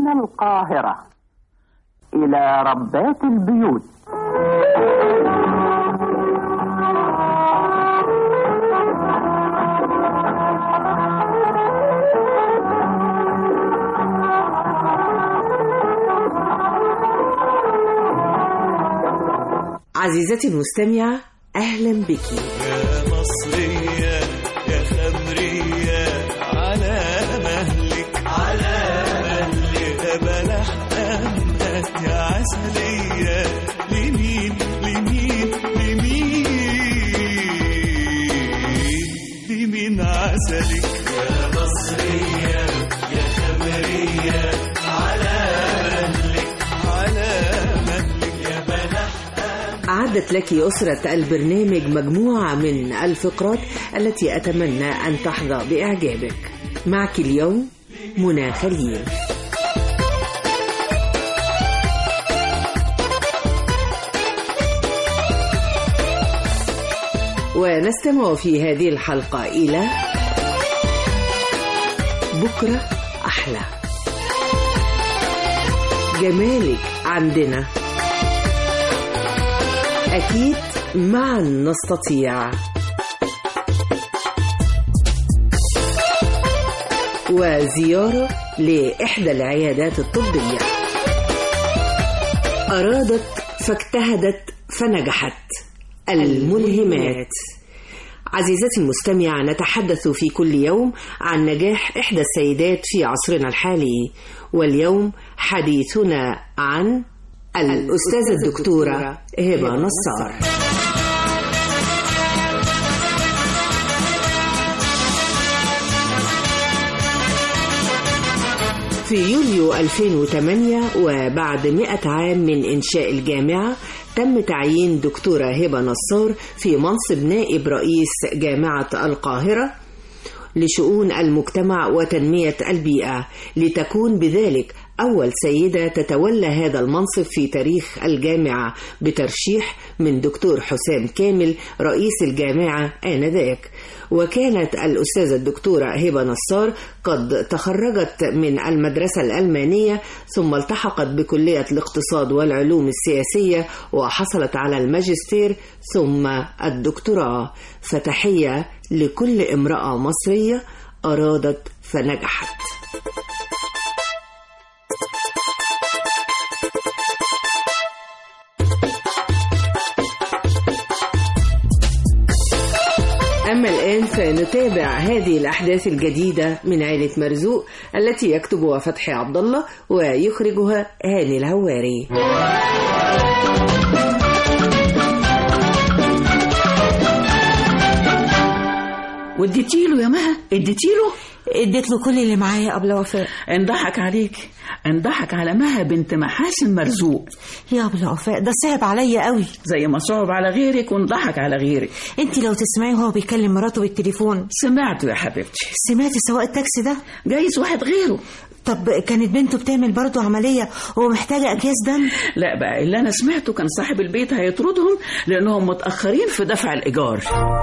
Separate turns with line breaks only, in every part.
من القاهرة إلى ربات البيوت.
عزيزتي المستمعة، أهلا بك.
يا مصرية يا خمرية على مهلك يا بلح أمك يا عسلية، لمين عسلك. يا مصرية يا خمرية على مهلك يا بلح.
أعدت لك أسرة البرنامج مجموعة من الفقرات التي أتمنى أن تحظى بإعجابك. معك اليوم منى خليل. ونستمع في هذه الحلقة إلى بكرة أحلى. جمالك عندنا، أكيد معا نستطيع. وزيارة لإحدى العيادات الطبية. أرادت فاجتهدت فنجحت. الملهمات. عزيزتي المستمعة، نتحدث في كل يوم عن نجاح إحدى السيدات في عصرنا الحالي، واليوم حديثنا عن الأستاذة الدكتورة هبة نصار. في يوليو 2008 وبعد 100 عام من إنشاء الجامعة، تم تعيين دكتورة هبة نصار في منصب نائب رئيس جامعة القاهرة لشؤون المجتمع وتنمية البيئة، لتكون بذلك أول سيدة تتولى هذا المنصب في تاريخ الجامعة بترشيح من دكتور حسام كامل رئيس الجامعة آنذاك. وكانت الأستاذة الدكتورة هبة نصار قد تخرجت من المدرسة الألمانية، ثم التحقت بكلية الاقتصاد والعلوم السياسية وحصلت على الماجستير ثم الدكتوراه. فتحية لكل امرأة مصرية أرادت فنجحت. أما الآن فنتابع هذه الأحداث الجديدة من عائلة مرزوق التي يكتبها فتحي عبد الله ويخرجها هاني الهواري.
واديتيله يا مها؟ اديتيله؟
اديت له كل اللي معايا قبل وفاء.
انضحك عليك، انضحك على مها بنت محاسن مرزوق.
يا قبل وفاء ده صعب عليا قوي،
زي ما صعب على غيرك وانضحك على غيرك.
انت لو تسمعي وهو بيكلم مراته بالتليفون.
سمعته يا حبيبتي.
سمعتي سواق التاكسي ده؟
جايز واحد غيره.
طب كانت بنته بتعمل برضه عملية ومحتاجة أكياس دم؟
لا بقى، اللي أنا سمعته كان صاحب البيت هيطردهم لأنهم متأخرين في دفع الإيجار.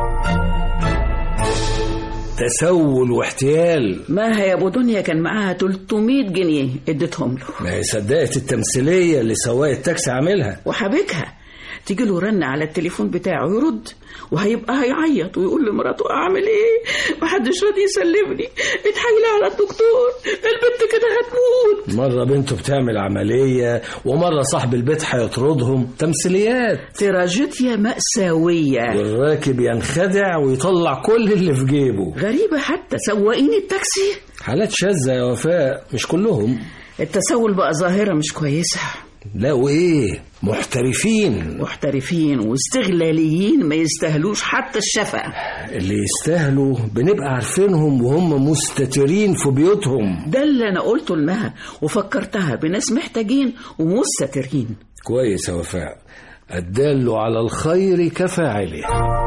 تسول واحتيال.
ما هي أبو دنيا كان معاها 300 جنيه اديتهم له.
ما هي صدقت التمثيلية اللي سواق التاكسي عاملها
وحبكها. تيجي له رن على التليفون بتاعه يرد، وهيبقى هيعيط ويقول لمراته اعمل ايه؟ محدش راضي يسلمني، اتحايلي على الدكتور، البنت كده هتموت.
مرة بنته بتعمل عملية ومرة صاحب البيت هيطردهم. تمثيليات،
تراجيديا مأساوية.
والراكب ينخدع ويطلع كل اللي في جيبه.
غريبة، حتى سواقين التاكسي
حالات شاذة يا وفاء، مش كلهم.
التسول بقى ظاهرة مش كويسة.
لا وإيه، محترفين
واستغلاليين ما يستاهلوش حتى الشفقة.
اللي يستاهلوا بنبقى عارفينهم وهم مستترين في بيوتهم.
ده اللي أنا قلته لها وفكرتها بناس محتاجين ومستترين.
كويس يا وفاء، الدال على الخير كفاعله.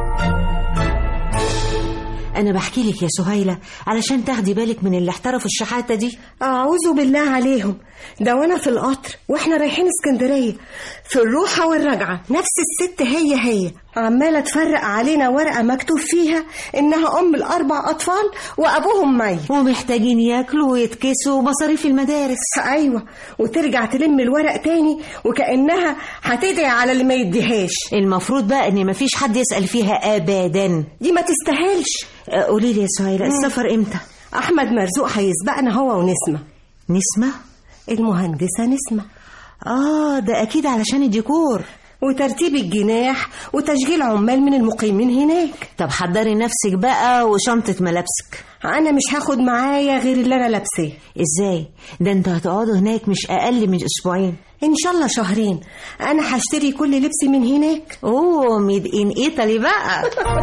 أنا بحكي لك يا سهيلة علشان تاخدي بالك من اللي احترفوا الشحاتة دي.
أعوذ بالله عليهم، ده وانا في القطر واحنا رايحين اسكندرية في الروحة والرجعة نفس الست هي عمالة تفرق علينا ورقة مكتوب فيها انها ام ال4 اطفال وابوهم ميت
ومحتاجين ياكلوا ويتكسوا ومصاريف المدارس.
ايوه، وترجع تلم الورق تاني وكأنها هتدعي على اللي ما يديهاش.
المفروض بقى ان مفيش حد يسأل فيها ابدا،
دي ما تستاهلش.
قولي لي يا سهيلة، السفر امتى؟
احمد مرزوق هيسبقنا هو ونسمة.
نسمة؟
المهندسة نسمة.
ده اكيد علشان الديكور
وترتيب الجناح وتشغيل عمال من المقيمين هناك.
طب حضري نفسك بقى وشنطة ملابسك.
انا مش هاخد معايا غير اللي انا لابساه.
ازاي ده؟ انتوا هتقعدوا هناك مش اقل من اسبوعين.
ان شاء الله شهرين. انا هشتري كل لبسي من هناك.
ميد ان ايطالي بقى.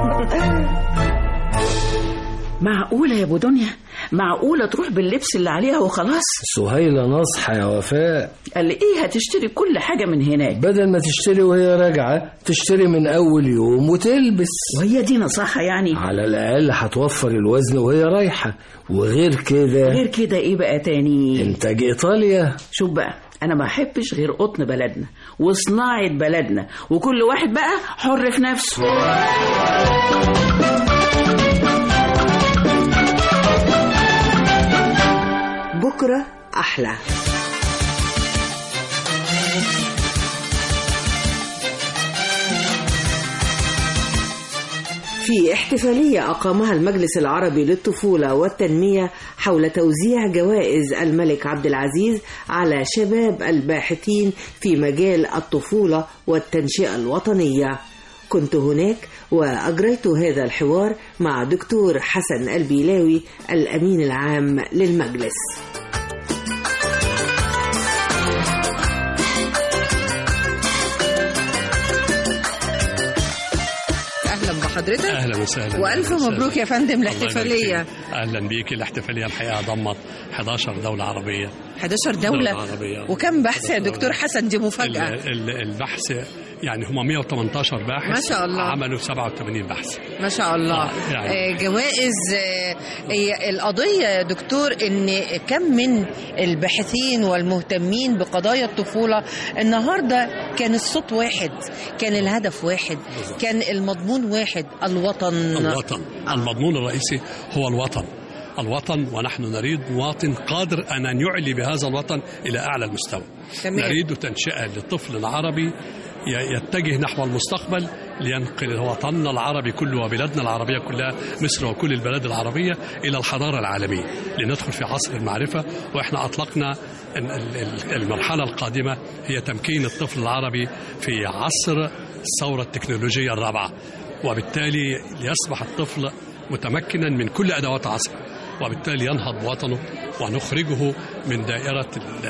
معقولة يا ابو دنيا؟ معقولة تروح باللبس اللي عليها وخلاص؟
سهيلة نصحى يا وفاء.
قال لي ايه، هتشتري كل حاجة من هناك
بدل ما تشتري وهي راجعة تشتري من اول يوم وتلبس.
وهي دي نصيحة يعني؟
على الاقل هتوفر الوزن وهي رايحة. وغير كده.
غير كده ايه بقى تاني؟
انتاج ايطاليا.
شوف بقى، انا ما احبش غير قطن بلدنا وصناعة بلدنا، وكل واحد بقى حر في نفسه.
بكرة أحلى. في احتفالية أقامها المجلس العربي للطفولة والتنمية حول توزيع جوائز الملك عبد العزيز على شباب الباحثين في مجال الطفولة والتنشئة الوطنية. كنت هناك وأجريت هذا الحوار مع دكتور حسن البيلاوي الأمين العام للمجلس.
أهلا بحضرتك.
أهلا وسهلا
وألف مبروك يا فندم الاحتفالية.
أهلا بيك. الاحتفالية الحقيقة ضمت 11 دولة عربية.
11 دولة عربية. وكم بحث يا دكتور حسن؟ دي مفاجأة.
البحث يعني هم 118 باحث،
ما شاء الله.
عملوا 87 بحث،
ما شاء الله. يعني جوائز. القضية يا دكتور إن كم من الباحثين والمهتمين بقضايا الطفولة النهاردة كان الصوت واحد، كان الهدف واحد، كان المضمون واحد، الوطن.
المضمون الرئيسي هو الوطن، ونحن نريد مواطن قادر أن يعلي بهذا الوطن إلى أعلى المستوى. نريد تنشئة لطفل عربي يتجه نحو المستقبل لينقل وطننا العربي كله وبلادنا العربية كلها، مصر وكل البلاد العربية، إلى الحضارة العالمية، لندخل في عصر المعرفة. وإحنا أطلقنا المرحلة القادمة هي تمكين الطفل العربي في عصر الثورة التكنولوجية الرابعة، وبالتالي ليصبح الطفل متمكنا من كل أدوات عصره، وبالتالي ينهض بوطنه ونخرجه من دائرة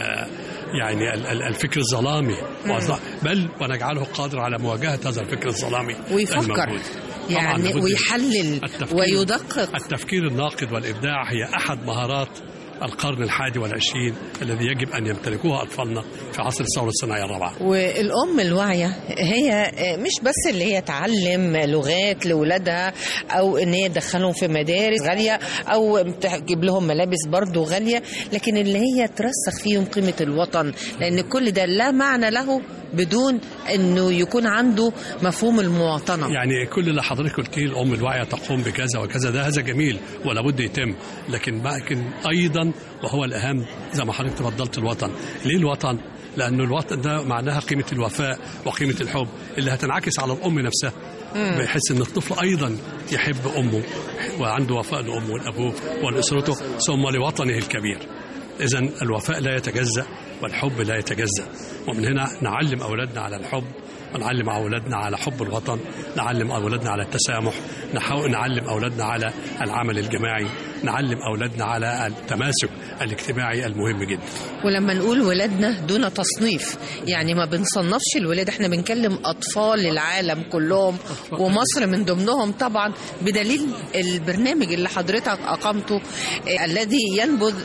يعني الفكر الظلامي، بل ونجعله قادر على مواجهة هذا الفكر الظلامي
ويفكر يعني ويحلل ويدقق.
التفكير الناقد والإبداع هي أحد مهارات القرن 21 الذي يجب أن يمتلكوها أطفالنا في عصر الثورة الصناعية الرابعة.
والأم الواعية هي مش بس اللي هي تعلم لغات لولادها أو إن هي تدخلهم في مدارس غالية أو تجيب لهم ملابس برضو غالية، لكن اللي هي ترسخ فيهم قيمة الوطن، لأن كل ده لا معنى له بدون أنه يكون عنده مفهوم المواطنة.
يعني كل اللي حضرتك قلتيه الأم الواعية تقوم بكذا وكذا، هذا جميل ولا بد يتم، لكن أيضا وهو الأهم زي ما حضرتك تفضلت الوطن. ليه الوطن؟ لأنه الوطن ده معناها قيمة الوفاء وقيمة الحب اللي هتنعكس على الأم نفسها، بيحس أن الطفل أيضا يحب أمه وعنده وفاء لأمه ولأبوه ولأسرته ثم لوطنه الكبير. إذن الوفاء لا يتجزأ والحب لا يتجزأ، ومن هنا نعلم أولادنا على الحب، ونعلم أولادنا على حب الوطن، نعلم أولادنا على التسامح، نعلم أولادنا على العمل الجماعي، نعلم أولادنا على التماسك الاجتماعي المهم جدا.
ولما نقول ولادنا دون تصنيف، يعني ما بنصنفش الولاد، احنا بنكلم أطفال العالم كلهم ومصر من ضمنهم طبعا، بدليل البرنامج اللي حضرتك أقامته الذي ينبذ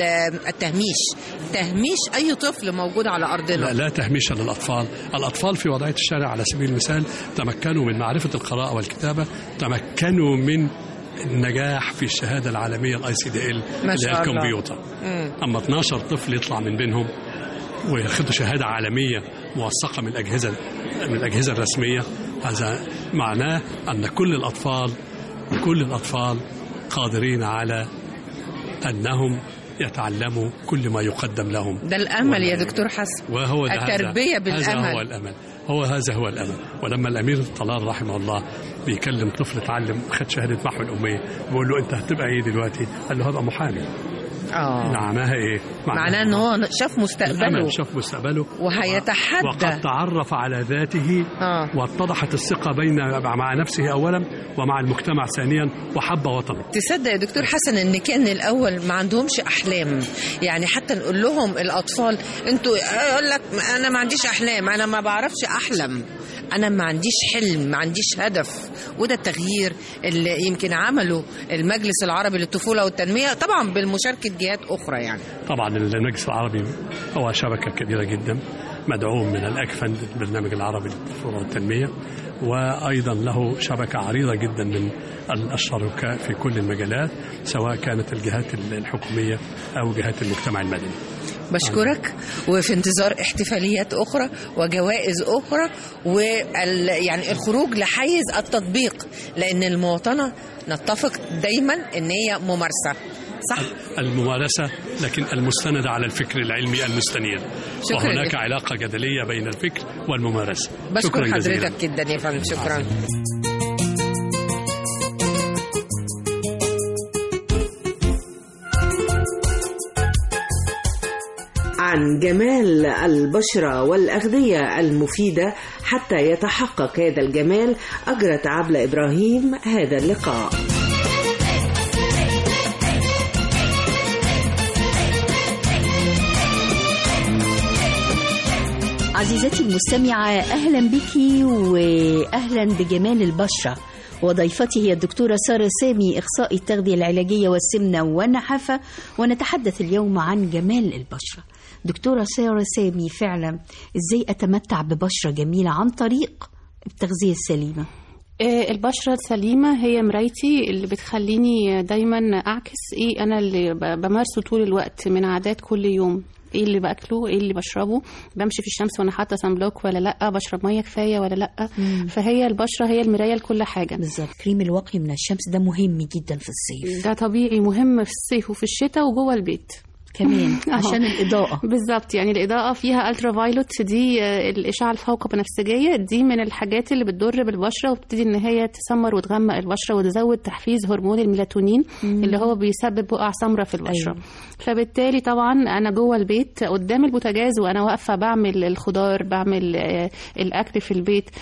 تهميش أي طفل موجود على أرضنا.
لا تهميش للأطفال. الأطفال في وضعية الشارع على سبيل المثال تمكنوا من معرفة القراءة والكتابة، تمكنوا من النجاح في الشهادة العالمية ICDL اللي هي الكمبيوتر. أما 12 طفل يطلع من بينهم وياخدوا شهادة عالمية موثقة من الأجهزة الرسمية، هذا معناه أن كل الأطفال قادرين على أنهم يتعلموا كل ما يقدم لهم.
ده الأمل يا دكتور حسن،
وهو
التربية بالأمل.
هذا هو الأمل، هذا هو الأمل. ولما الأمير طلال رحمه الله بيكلم طفل اتعلم خد شهادة محو الأمية، بيقول له أنت هتبقى إيه دلوقتي؟ قال له هبقى محامي. معناها إيه؟
معناه إن هو شاف مستقبله وهيتحدى
وقد تعرف على ذاته واتضحت الثقة مع نفسه أولا ومع المجتمع ثانيا وحب وطنه.
تصدق يا دكتور حسن إن كان الأول ما عندهمش أحلام؟ يعني حتى نقول لهم الأطفال أنتوا، يقول لك أنا ما عنديش أحلام، أنا ما بعرفش أحلم، أنا ما عنديش حلم، ما عنديش هدف. وده التغيير اللي يمكن عمله المجلس العربي للطفولة والتنمية، طبعا بالمشاركة جهات أخرى. يعني
طبعا المجلس العربي هو شبكة كبيرة جدا مدعوم من الأكفند البرنامج العربي للطفولة والتنمية، وأيضا له شبكة عريضة جدا من الشركاء في كل المجالات، سواء كانت الجهات الحكومية أو جهات المجتمع المدني.
بشكرك، وفي انتظار احتفاليات أخرى وجوائز أخرى، ويعني الخروج لحيز التطبيق، لأن المواطنة نتفق دايما إن هي ممارسة، صح؟
الممارسة، لكن المستندة على الفكر العلمي المستنير، وهناك علاقة جدلية بين الفكر والممارسة.
بشكر حضرتك جدا يا فندم، شكرا.
عن جمال البشرة والأغذية المفيدة حتى يتحقق هذا الجمال، أجرت عبلة إبراهيم هذا اللقاء.
عزيزتي المستمعة، أهلا بك وأهلا بجمال البشرة. وضيفتي هي الدكتورة سارة سامي، إخصائي التغذية العلاجية والسمنة والنحافة، ونتحدث اليوم عن جمال البشرة. دكتورة سارة سامي، فعلا إزاي أتمتع ببشرة جميلة عن طريق التغذية السليمة؟
البشرة السليمة هي مرايتي اللي بتخليني دايما أعكس إيه أنا اللي بمارسه طول الوقت من عادات كل يوم. ايه اللي باكله، ايه اللي بشربه، بمشي في الشمس وانا حاطه سان بلوك ولا لا، بشرب ميه كفايه ولا لا. فهي البشره هي المرايه لكل حاجه.
بالظبط. كريم الوقي من الشمس ده مهم جدا في الصيف،
ده طبيعي مهم في الصيف وفي الشتاء وجوه البيت
كمان عشان الإضاءة.
بالظبط، يعني الإضاءة فيها ألترا فايلوت، دي الإشعة الفوق بنفسجية، دي من الحاجات اللي بتضر بالبشرة وبتبتدي إن هي تسمر وتغمق البشرة وتزود تحفيز هرمون الميلاتونين اللي هو بيسبب بقع سمرة في البشرة. أيوة. فبالتالي طبعا أنا جوه البيت قدام البوتاجاز وأنا واقفة بعمل الخضار، بعمل الأكل في البيت،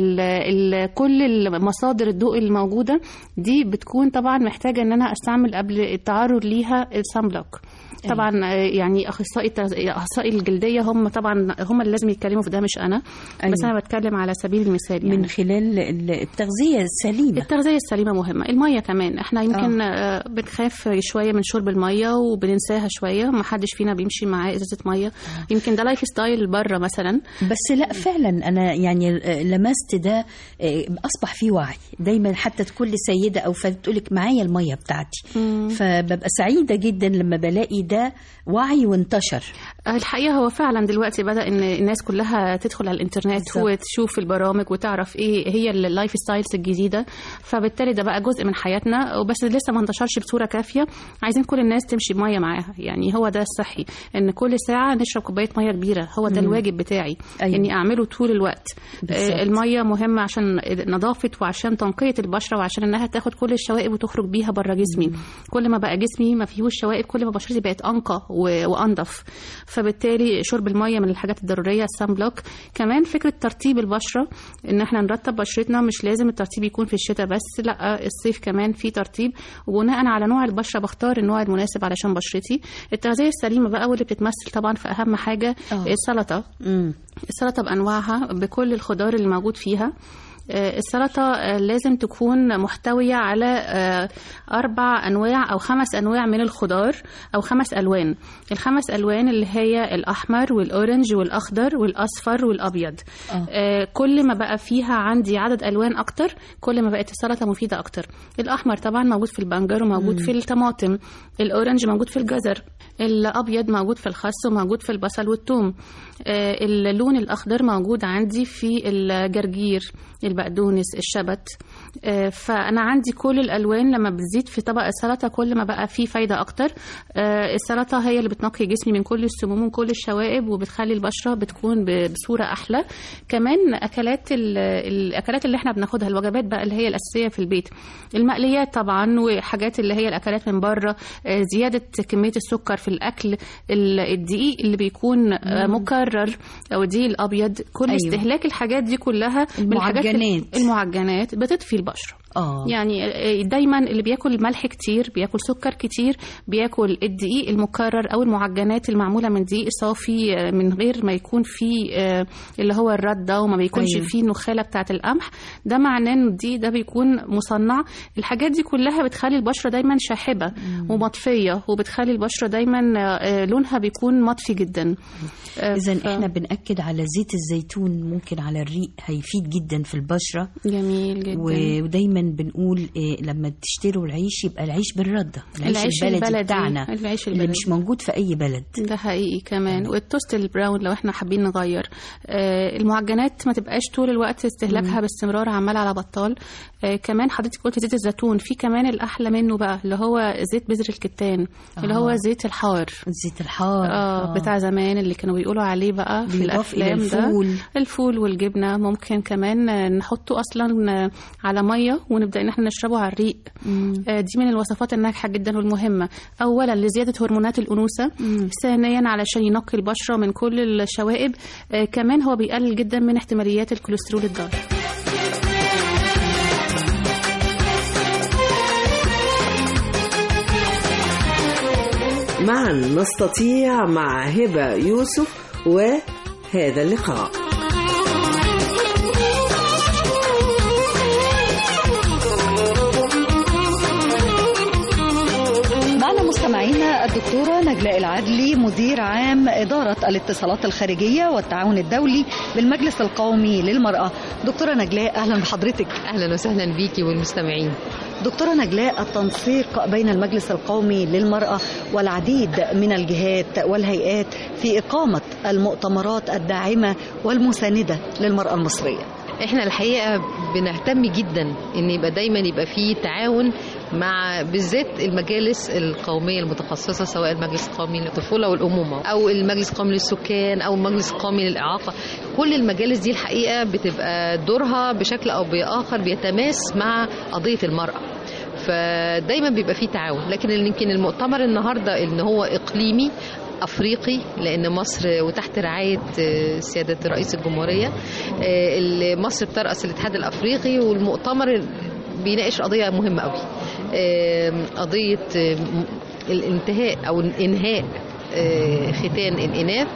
كل مصادر الضوء الموجودة دي بتكون طبعا محتاجة إن أنا أستعمل قبل التعرض ليها السان بلوك. طبعا يعني اخصائي الجلديه هم طبعا هم اللي لازم يتكلموا في ده، مش انا. أيوة. بس انا بتكلم على سبيل المثال يعني
من خلال التغذيه السليمه.
التغذيه السليمه مهمه. الميه كمان احنا يمكن بنخاف شويه من شرب الميه وبننساها شويه، ما حدش فينا بيمشي معاه ازازه ميه. يمكن ده لايف ستايل بره مثلا،
بس لا فعلا انا يعني لمست ده، اصبح فيه وعي دايما، حتى كل سيده او فتاه تقول لك معايا الميه بتاعتي. فببقى سعيده جدا لما بلاقي ده وعي وانتشر.
الحقيقة هو فعلا دلوقتي بدأ ان الناس كلها تدخل على الانترنت بالزبط. وتشوف البرامج وتعرف ايه هي اللايف ستايلز الجديدة، فبالتالي ده بقى جزء من حياتنا، وبس لسه ما انتشرش بصورة كافية. عايزين كل الناس تمشي بمية معاها، يعني هو ده الصحي، ان كل ساعة نشرب كوباية مية كبيرة، هو ده الواجب بتاعي. أيوة. اني اعمله طول الوقت. المية مهمة عشان نظافة وعشان تنقية البشرة وعشان انها تاخد كل الشوائب وتخرج بيها بره جسمي. كل ما بقى جسمي ما فيهوش شوائب كل ما بشرتي بقت أنقى وأنظف. فبالتالي شرب المية من الحاجات الضرورية. السان بلوك كمان، فكرة ترطيب البشرة، إن احنا نرطب بشرتنا، مش لازم الترطيب يكون في الشتاء بس، لا الصيف كمان في ترطيب، وبناء على نوع البشرة بختار النوع المناسب علشان بشرتي. التغذية السليمة بقى واللي بتتمثل طبعا في أهم حاجة السلطة. السلطة بأنواعها بكل الخضار اللي موجود فيها، السلطة لازم تكون محتوية على 4 أنواع أو 5 أنواع من الخضار أو 5 ألوان. ال5 ألوان اللي هي الأحمر والأورنج والأخضر والأصفر والأبيض. كل ما بقى فيها عندي عدد ألوان أكتر كل ما بقت السلطة مفيدة أكتر. الأحمر طبعا موجود في البنجر وموجود في الطماطم، الأورنج موجود في الجزر، الأبيض موجود في الخس وموجود في البصل والثوم، اللون الأخضر موجود عندي في الجرجير، البقدونس، الشبت. فأنا عندي كل الألوان لما بتزيد في طبق السلطة كل ما بقى فيه فايدة أكتر. السلطة هي اللي بتنقي جسمي من كل السموم ومن كل الشوائب وبتخلي البشرة بتكون بصورة أحلى. كمان الأكلات اللي احنا بناخدها، الوجبات بقى اللي هي الأساسية في البيت، المقليات طبعا وحاجات اللي هي الأكلات من بره، زيادة كمية السكر في الأكل، الدقيق اللي بيكون مكرر أو الدقيق الأبيض، كل استهلاك الحاجات دي كلها المعجنات بتطفي البشرة. يعني دايما اللي بياكل ملح كتير، بياكل سكر كتير، بياكل الدقيق المكرر او المعجنات المعموله من دقيق صافي من غير ما يكون فيه اللي هو الرده وما بيكونش فيه النخاله بتاعه القمح، ده معناه ان الدقيق ده بيكون مصنع. الحاجات دي كلها بتخلي البشره دايما شاحبه ومطفيه، وبتخلي البشره دايما لونها بيكون مطفي جدا.
اذا احنا بنأكد على زيت الزيتون، ممكن على الريق هيفيد جدا في البشره.
جميل جدا.
ودايما بنقول لما تشتروا العيش يبقى العيش بالردة، العيش البلدي بتاعنا اللي مش موجود في أي بلد.
ده حقيقي كمان. والتوست البراون لو احنا حابين نغير، المعجنات ما تبقاش طول الوقت استهلاكها باستمرار عمال على بطال. كمان حضرتك قلت زيت الزيتون، في كمان الأحلى منه بقى اللي هو زيت بذر الكتان، اللي هو زيت الحار.
الزيت الحار
بتاع زمان اللي كانوا بيقولوا عليه بقى في الأفلام ده. الفول والجبنة ممكن كمان نحطه أصلا على مية ونبدأ ان احنا نشربه على الريق. دي من الوصفات الناجحة جدا والمهمة، اولا لزيادة هرمونات الأنوثة، ثانيا علشان ينقي البشرة من كل الشوائب، كمان هو بيقلل جدا من احتماليات الكوليسترول الضار.
معا نستطيع مع هبة يوسف وهذا اللقاء.
مستمعينا الدكتورة نجلاء العدلي، مدير عام إدارة الاتصالات الخارجية والتعاون الدولي بالمجلس القومي للمرأة. دكتورة نجلاء أهلا بحضرتك.
أهلا وسهلا بيكي والمستمعين.
دكتورة نجلاء، التنسيق بين المجلس القومي للمرأة والعديد من الجهات والهيئات في إقامة المؤتمرات الداعمة والمساندة للمرأة المصرية.
احنا الحقيقة بنهتم جدا ان يبقى دايما يبقى فيه تعاون مع بالذات المجالس القومية المتخصصة، سواء المجلس القومي للطفولة والأمومة أو المجلس القومي للسكان أو المجلس القومي للإعاقة. كل المجالس دي الحقيقة بتبقى دورها بشكل أو بآخر بيتماس مع قضية المرأة، فدايما بيبقى فيه تعاون. لكن يمكن المؤتمر النهاردة إن هو إقليمي أفريقي، لأن مصر وتحت رعاية سيادة رئيس الجمهورية مصر بترأس الاتحاد الأفريقي، والمؤتمر بيناقش قضية مهمة قوي، قضية الانتهاء أو إنهاء ختان الإناث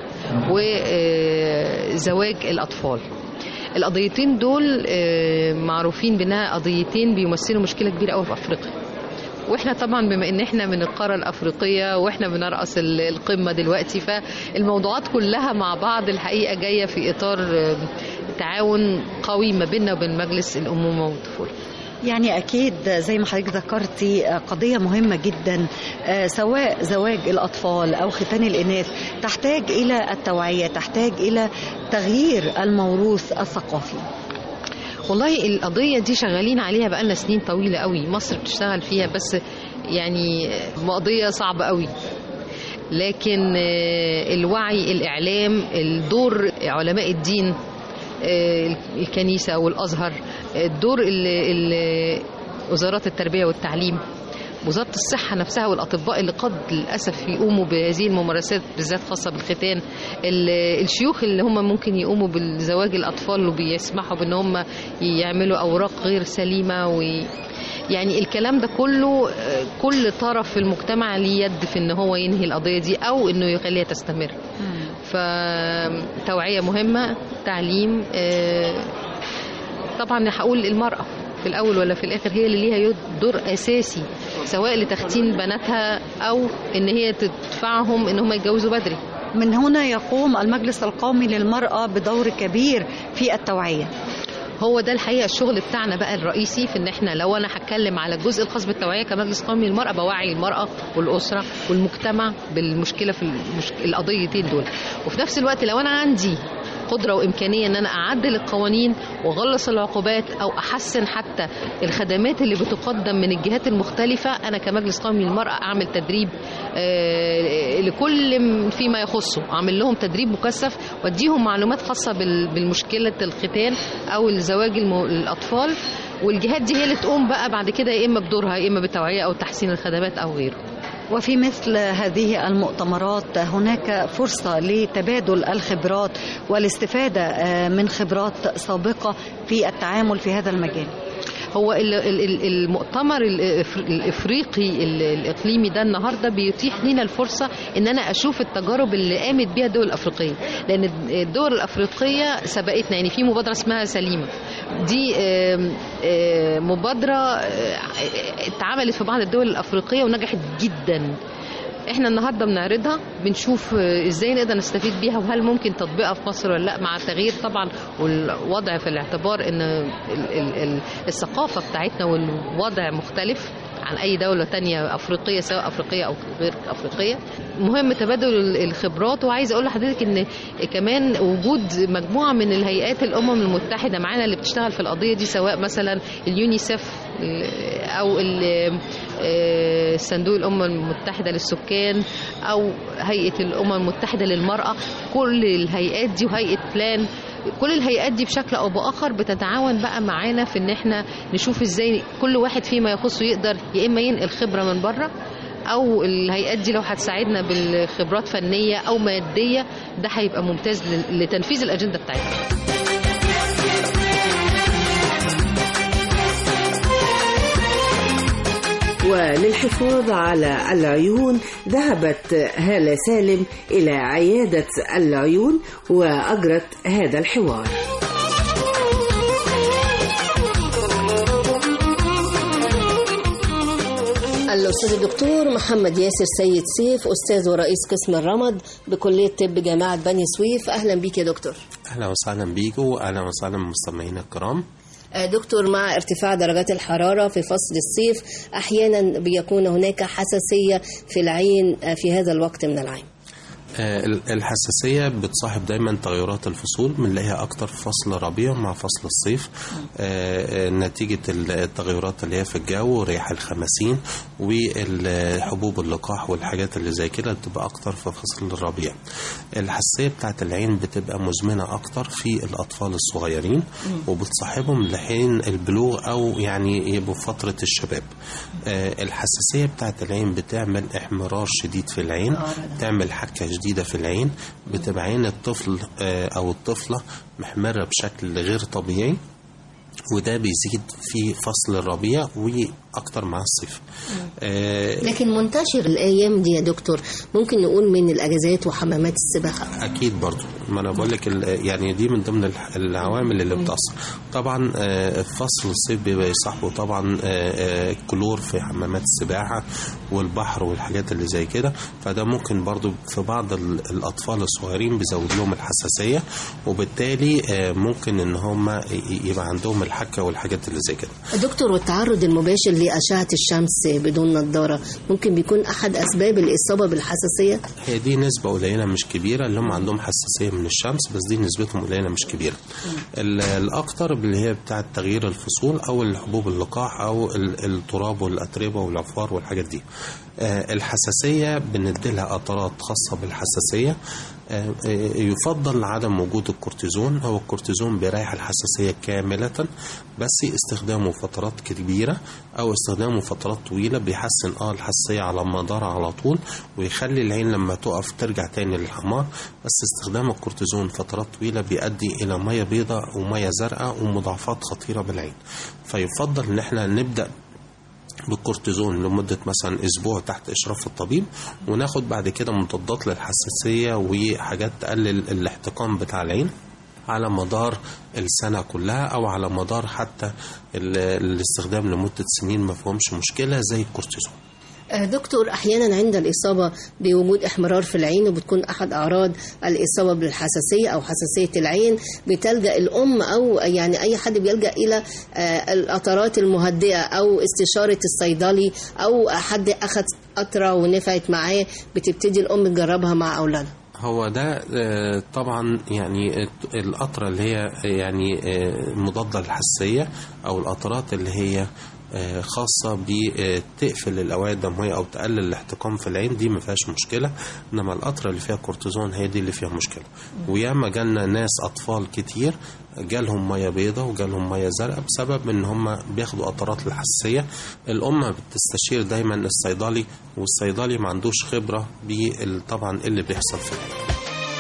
وزواج الأطفال. القضيتين دول معروفين بأنها قضيتين بيمثلوا مشكلة كبيرة قوي في أفريقيا، واحنا طبعا بما ان احنا من القاره الافريقيه واحنا بنرأس القمه دلوقتي، فالموضوعات كلها مع بعض الحقيقه جايه في اطار تعاون قوي ما بيننا وبين مجلس الامومه والطفوله.
يعني أكيد زي ما حضرتك ذكرتي قضية مهمة جدا، سواء زواج الأطفال أو ختان الإناث، تحتاج إلى التوعية، تحتاج إلى تغيير الموروث الثقافي.
والله القضية دي شغالين عليها بقالنا سنين طويلة قوي، مصر بتشتغل فيها، بس يعني قضية صعبة قوي. لكن الوعي، الإعلام، الدور علماء الدين، الكنيسة والأزهر، الدور وزارات التربية والتعليم، وزارة الصحة نفسها والأطباء اللي قد للأسف يقوموا بهذه الممارسات بالذات خاصة بالختان، الشيوخ اللي هم ممكن يقوموا بالزواج الأطفال وبيسمحوا بأن هم يعملوا أوراق غير سليمة، يعني الكلام ده كله كل طرف في المجتمع ليه يد في ان هو ينهي القضية دي او انه يخليها تستمر. فتوعية مهمة، تعليم،
طبعا هقول المرأة في الأول ولا في الآخر هي اللي ليها دور أساسي، سواء لتختين بناتها أو إن هي تدفعهم إن هم يتجوزوا بدري.
من هنا يقوم المجلس القومي للمرأة بدور كبير في التوعية.
هو ده الحقيقه الشغل بتاعنا بقى الرئيسي، في ان احنا لو انا هتكلم على الجزء الخاص بالتوعيه كمجلس قومي للمراه، بوعي المراه والاسره والمجتمع بالمشكله في القضيتين دول. وفي نفس الوقت لو انا عندي قدرة وإمكانية أن أنا أعدل القوانين وأغلظ العقوبات أو أحسن حتى الخدمات اللي بتقدم من الجهات المختلفة، أنا كمجلس قومي للمرأة أعمل تدريب لكل فيما يخصه، أعمل لهم تدريب مكثف وأديهم معلومات خاصة بالمشكلة الختان أو الزواج الأطفال، والجهات دي هي اللي تقوم بقى بعد كده يا إما بدورها يا إما بالتوعية أو تحسين الخدمات أو غيره.
وفي مثل هذه المؤتمرات هناك فرصة لتبادل الخبرات والاستفادة من خبرات سابقة في التعامل في هذا المجال.
هو المؤتمر الافريقي الاقليمي ده النهارده بيتيح لنا الفرصه ان انا اشوف التجارب اللي قامت بيها الدول الافريقيه، لان الدول الافريقيه سبقتنا. يعني في مبادره اسمها سليمه، دي مبادره اتعملت في بعض الدول الافريقيه ونجحت جدا. احنا النهارده بنعرضها، بنشوف ازاي نقدر نستفيد بيها وهل ممكن تطبيقها في مصر ولا لا، مع التغيير طبعا والوضع في الاعتبار ان الثقافه بتاعتنا والوضع مختلف عن اي دوله تانية افريقيه، سواء افريقيه او غير افريقيه. مهم تبادل الخبرات. وعايزه اقول لحضرتك ان كمان وجود مجموعه من الهيئات الامم المتحده معانا اللي بتشتغل في القضيه دي، سواء مثلا اليونيسف او صندوق الامم المتحده للسكان او هيئه الامم المتحده للمراه. كل الهيئات دي وهيئه بلان، كل الهيئات دي بشكل او باخر بتتعاون بقى معانا في ان احنا نشوف ازاي كل واحد فيما يخصه يقدر يا اما ينقل خبره من بره، او الهيئات دي لو هتساعدنا بالخبرات فنيه او ماديه، ده هيبقى ممتاز لتنفيذ الاجنده بتاعتنا.
وللحفاظ على العيون ذهبت هالة سالم إلى عيادة العيون وأجرت هذا الحوار.
الأستاذ الدكتور محمد ياسر سيد سيف، أستاذ ورئيس قسم الرمد بكلية طب جامعة بني سويف. أهلا بيك يا دكتور.
أهلا وسهلا بيك وأهلا وسهلا بمستمعينا الكرام.
دكتور، مع ارتفاع درجات الحرارة في فصل الصيف أحيانا بيكون هناك حساسية في العين في هذا الوقت من العام.
الحساسية بتصاحب دايما تغيرات الفصول، بنلاقيها أكتر في فصل الربيع مع فصل الصيف، نتيجة التغيرات اللي هي في الجو ورياح الخماسين والحبوب اللقاح والحاجات اللي زي كده بتبقى أكتر في فصل الربيع. الحساسية بتاعت العين بتبقى مزمنة أكتر في الأطفال الصغيرين وبتصاحبهم لحين البلوغ أو يعني يبقوا فترة الشباب. الحساسية بتاعت العين بتعمل احمرار شديد في العين، تعمل حكة جديدة في العين، بتبقى عين الطفل أو الطفلة محمرة بشكل غير طبيعي، وده بيزيد في فصل الربيع وأكتر مع الصيف.
لكن منتشر الأيام دي يا دكتور، ممكن نقول من الأجازات وحمامات السباحة.
أكيد برضو، ما أنا بقول لك يعني دي من ضمن العوامل اللي بتأثر. طبعا فصل الصيف بيبقى يصاحبه طبعا كلور في حمامات السباحة والبحر والحاجات اللي زي كده، فده ممكن برضو في بعض الأطفال الصغيرين بيزود لهم الحساسية، وبالتالي ممكن إن هم يبقى عندهم الحكة والحاجات اللي زي كده.
دكتور، والتعرض المباشر لأشعة الشمس بدون نظارة ممكن بيكون أحد أسباب الإصابة بالحساسية؟
هي دي نسبة قليلة مش كبيرة اللي هم عندهم حساسية من الشمس، بس دي نسبتهم قليلة مش كبيرة. الأكتر اللي هي بتاعة تغيير الفصول أو الحبوب اللقاح أو التراب والأتربة والعفار والحاجات دي. الحساسية بنديلها قطرات خاصة بالحساسية. يفضل عدم وجود الكورتيزون. هو الكورتيزون بيريح الحساسية كاملة، بس استخدامه فترات كبيرة أو استخدامه فترات طويلة بيحسن الحساسية على مدار على طول، ويخلي العين لما تقف ترجع تاني للحمار. بس استخدام الكورتيزون فترات طويلة بيؤدي إلى مية بيضاء ومية زرقاء ومضاعفات خطيرة بالعين. فيفضل إن احنا نبدأ بالكورتيزون لمدة مثلا أسبوع تحت إشراف الطبيب، وناخد بعد كده مضادات للحساسية وحاجات تقلل الاحتقان بتاع العين على مدار السنة كلها أو على مدار حتى الاستخدام لمدة سنين ما فيهمش مشكلة زي الكورتيزون.
دكتور، أحيانا عند الإصابة بوجود إحمرار في العين وبتكون أحد أعراض الإصابة بالحساسية أو حساسية العين، بتلجأ الأم أو يعني أي حد بيلجأ إلى القطرات المهدئة أو استشارة الصيدلي أو حد أخذ قطرة ونفعت معاه، بتبتدي الأم تجربها مع أولادها.
هو ده طبعا يعني القطرة اللي هي يعني مضادة للحساسية أو القطرات اللي هي خاصة بتقفل الأوعية الدموية أو تقلل الاحتقان في العين، دي ما فيهاش مشكلة. إنما القطرة اللي فيها كورتيزون هي دي اللي فيها مشكلة. وياما جالنا ناس أطفال كتير جالهم مية بيضة وجالهم مية زرقاء بسبب إن هم بياخدوا قطرات الحساسية. الأم بتستشير دايما الصيدلي، والصيدلي ما عندوش خبرة طبعا اللي بيحصل في العين.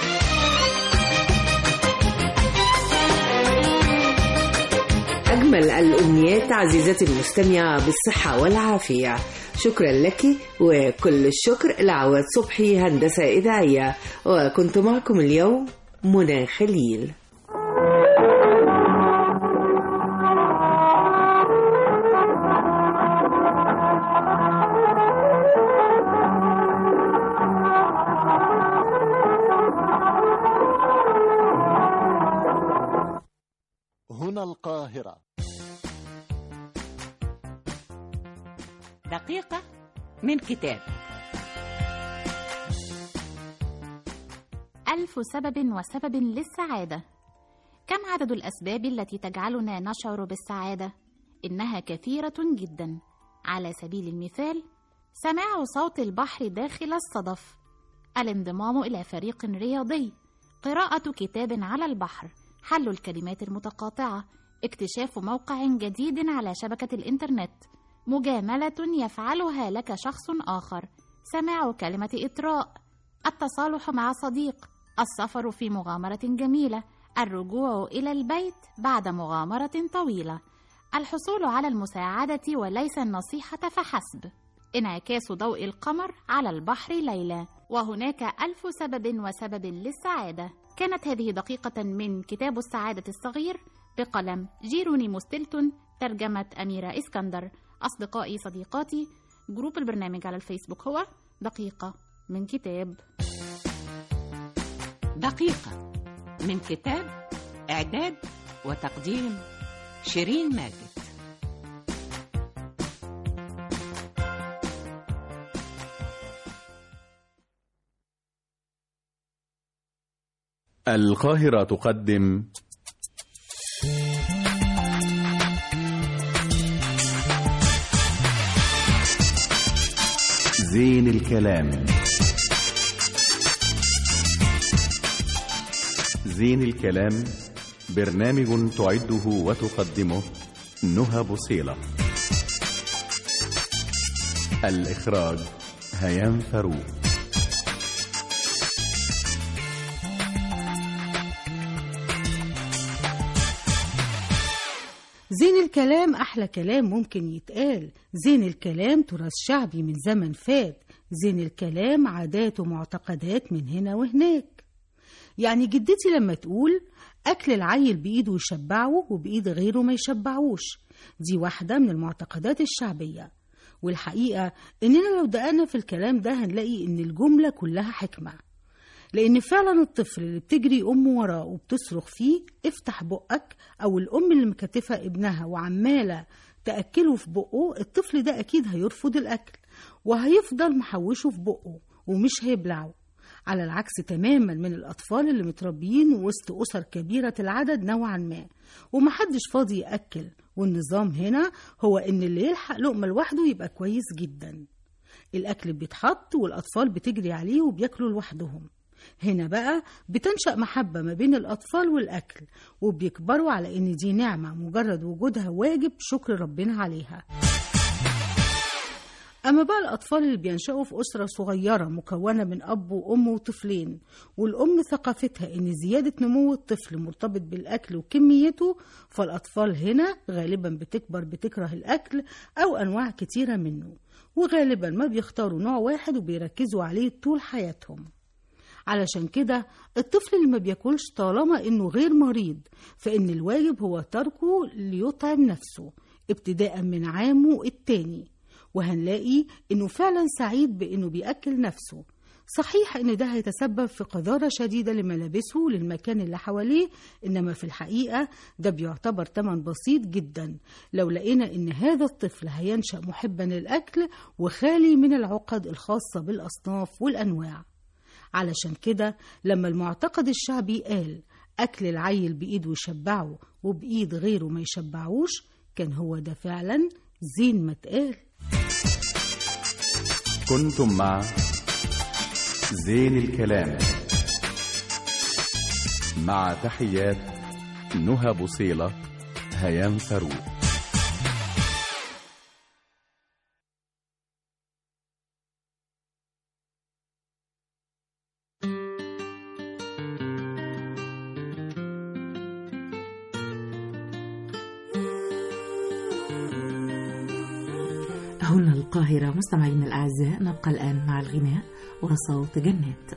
أجمل الأمنيات عزيزتي المستمعة بالصحة والعافية. شكرا لك، وكل الشكر لعواد صبحي هندسة إذاعية، وكنت معكم اليوم منى خليل.
هنا القاهرة.
دقيقة من كتاب.
1000 سبب وسبب للسعادة. كم عدد الأسباب التي تجعلنا نشعر بالسعادة؟ إنها كثيرة جدا. على سبيل المثال، سماع صوت البحر داخل الصدف، الانضمام إلى فريق رياضي، قراءة كتاب على البحر، حل الكلمات المتقاطعة، اكتشاف موقع جديد على شبكة الإنترنت، مجاملة يفعلها لك شخص آخر، سماع كلمة إطراء، التصالح مع صديق، السفر في مغامرة جميلة، الرجوع إلى البيت بعد مغامرة طويلة، الحصول على المساعدة وليس النصيحة فحسب، انعكاس ضوء القمر على البحر ليلة. وهناك 1000 سبب وسبب للسعادة. كانت هذه دقيقة من كتاب السعادة الصغير بقلم جيرونيمو ستيلتون، ترجمة أميرة إسكندر. أصدقائي صديقاتي، جروب البرنامج على الفيسبوك هو دقيقة من كتاب.
دقيقة من كتاب، إعداد وتقديم شيرين ماجد.
القاهرة تقدم زين الكلام. زين الكلام برنامج تعده وتقدمه نهى بوصيلة. الإخراج هيام فاروق.
زين الكلام أحلى كلام ممكن يتقال. زين الكلام تراث شعبي من زمن فات. زين الكلام عادات ومعتقدات من هنا وهناك. يعني جدتي لما تقول أكل العيل بإيده يشبعه وبإيد غيره ما يشبعوش، دي واحدة من المعتقدات الشعبية. والحقيقة إننا لو دققنا في الكلام ده هنلاقي إن الجملة كلها حكمة، لأن فعلا الطفل اللي بتجري أمه وراه وبتصرخ فيه افتح بقك، أو الأم اللي مكتفة ابنها وعمالة تأكله في بقه، الطفل ده أكيد هيرفض الأكل وهيفضل محوشه في بقه ومش هيبلعه، على العكس تماما من الأطفال اللي متربيين وسط أسر كبيرة العدد نوعا ما ومحدش فاضي يأكل. والنظام هنا هو إن اللي يلحق لقمة لوحده يبقى كويس جدا. الأكل بيتحط والأطفال بتجري عليه وبياكلوا لوحدهم. هنا بقى بتنشأ محبة ما بين الأطفال والأكل، وبيكبروا على إن دي نعمة مجرد وجودها واجب شكر ربنا عليها. أما بقى الأطفال اللي بينشأوا في أسرة صغيرة مكونة من أب وأم وطفلين، والأم ثقافتها إن زيادة نمو الطفل مرتبط بالأكل وكميته، فالأطفال هنا غالبا بتكبر بتكره الأكل أو أنواع كتيرة منه، وغالبا ما بيختاروا نوع واحد وبيركزوا عليه طول حياتهم. علشان كده الطفل اللي ما بياكلش طالما إنه غير مريض فإن الواجب هو تركه ليطعم نفسه ابتداء من عامه التاني، وهنلاقي إنه فعلا سعيد بإنه بيأكل نفسه. صحيح إن ده هيتسبب في قذارة شديدة لملابسه للمكان اللي حواليه، إنما في الحقيقة ده بيعتبر تمن بسيط جدا لو لقينا إن هذا الطفل هينشأ محبا للأكل وخالي من العقد الخاصة بالأصناف والأنواع. علشان كده لما المعتقد الشعبي قال أكل العيل بإيده يشبعه وبإيد غيره ما يشبعوش، كان هو ده فعلا زين ما اتقال.
كنتم مع زين الكلام، مع تحيات نهى بوصيلة، هيام فاروق.
هنا القاهرة. مستمعينا الأعزاء، نبقى الآن مع الغناء وصوت جنات.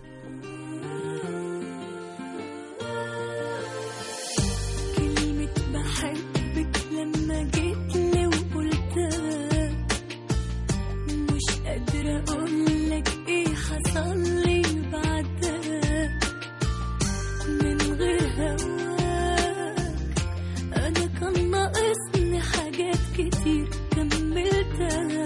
كلمة بحبك لما جيتلي وقلتها، مش قادرة أقولك إيه حصلي بعدها. من غير هواك أنا كان ناقصني حاجات كتير كملتها.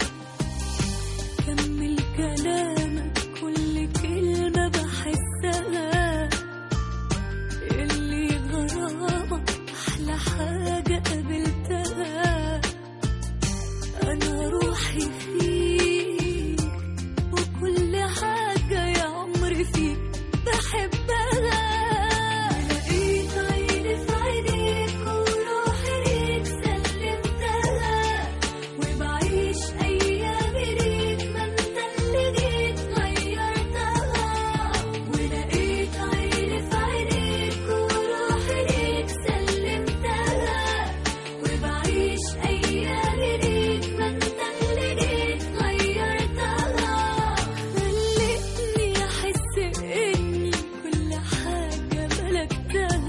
كمل كلامك كل كلمة بحسها، اللي غرامك أحلى حاجة قابلتها. أنا روحي فيك وكل حاجة يا عمري فيك بحبها. لقيت عيني في عينيك وروحي ليك سلمتها، وبعيش أيامي ليك ما انت اللي جيت غيرتها. ولقيت عيني في عينيك وروحي ليك سلمتها، وبعيش أيامي ليك ما انت اللي جيت غيرتها. خلتني أحس إني كل حاجة ملكتها.